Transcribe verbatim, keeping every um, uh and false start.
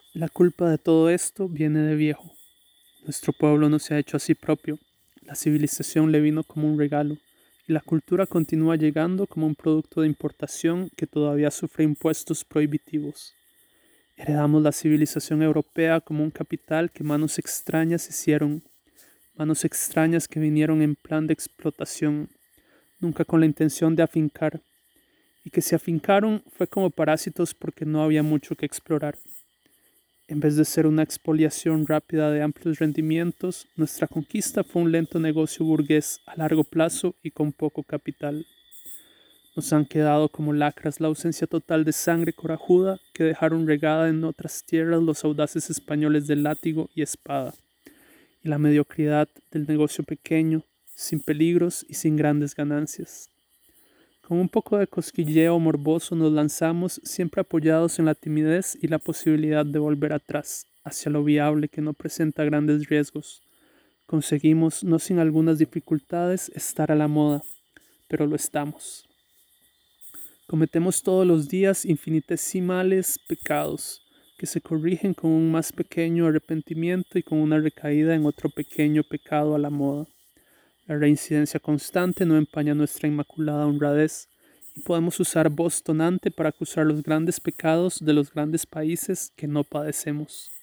La culpa de todo esto viene de viejo. Nuestro pueblo no se ha hecho a sí propio. La civilización le vino como un regalo, y la cultura continúa llegando como un producto de importación que todavía sufre impuestos prohibitivos. Heredamos la civilización europea como un capital que manos extrañas hicieron, manos extrañas que vinieron en plan de explotación, nunca con la intención de afincar, y que se afincaron fue como parásitos porque no había mucho que explorar. En vez de ser una expoliación rápida de amplios rendimientos, nuestra conquista fue un lento negocio burgués a largo plazo y con poco capital. Nos han quedado como lacras la ausencia total de sangre corajuda que dejaron regada en otras tierras los audaces españoles de látigo y espada, y la mediocridad del negocio pequeño, sin peligros y sin grandes ganancias. Con un poco de cosquilleo morboso nos lanzamos, siempre apoyados en la timidez y la posibilidad de volver atrás, hacia lo viable que no presenta grandes riesgos. Conseguimos, no sin algunas dificultades, estar a la moda, pero lo estamos. Cometemos todos los días infinitesimales pecados, que se corrigen con un más pequeño arrepentimiento y con una recaída en otro pequeño pecado a la moda. La reincidencia constante no empaña nuestra inmaculada honradez, y podemos usar voz tonante para acusar los grandes pecados de los grandes países que no padecemos.